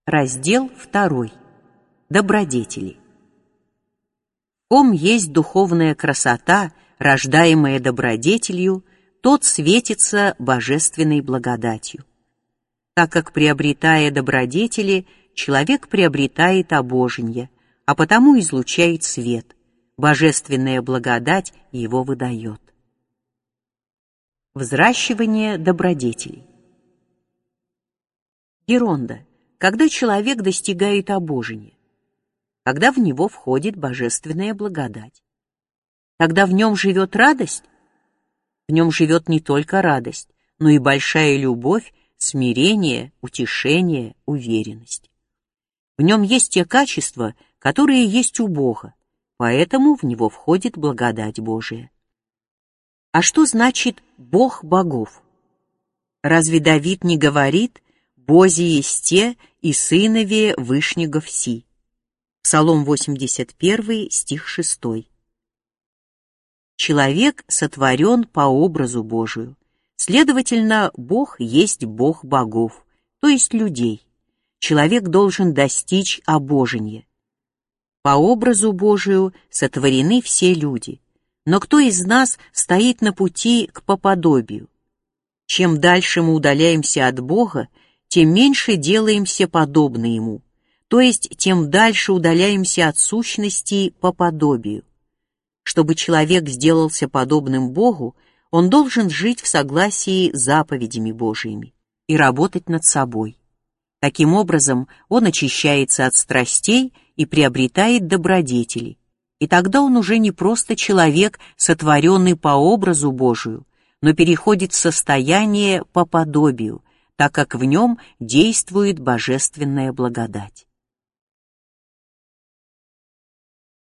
Раздел 2. Добродетели. В ком есть духовная красота, рождаемая добродетелью, тот светится божественной благодатью. Так как, приобретая добродетели, человек приобретает обоженье, а потому излучает свет, божественная благодать его выдает. Взращивание добродетелей. Геронда. Когда человек достигает обожения, когда в него входит божественная благодать, когда в нем живет радость, в нем живет не только радость, но и большая любовь, смирение, утешение, уверенность. В нем есть те качества, которые есть у Бога, поэтому в него входит благодать Божия. А что значит Бог богов? Разве Давид не говорит: «Бози есте и сынове вышнего вси»? Псалом 81, стих 6. Человек сотворен по образу Божию. Следовательно, Бог есть Бог богов, то есть людей. Человек должен достичь обожения. По образу Божию сотворены все люди. Но кто из нас стоит на пути к поподобию? Чем дальше мы удаляемся от Бога, тем меньше делаемся подобны Ему, то есть тем дальше удаляемся от сущности по подобию. Чтобы человек сделался подобным Богу, он должен жить в согласии с заповедями Божиими и работать над собой. Таким образом, он очищается от страстей и приобретает добродетели, и тогда он уже не просто человек, сотворенный по образу Божию, но переходит в состояние по подобию, так как в нем действует божественная благодать.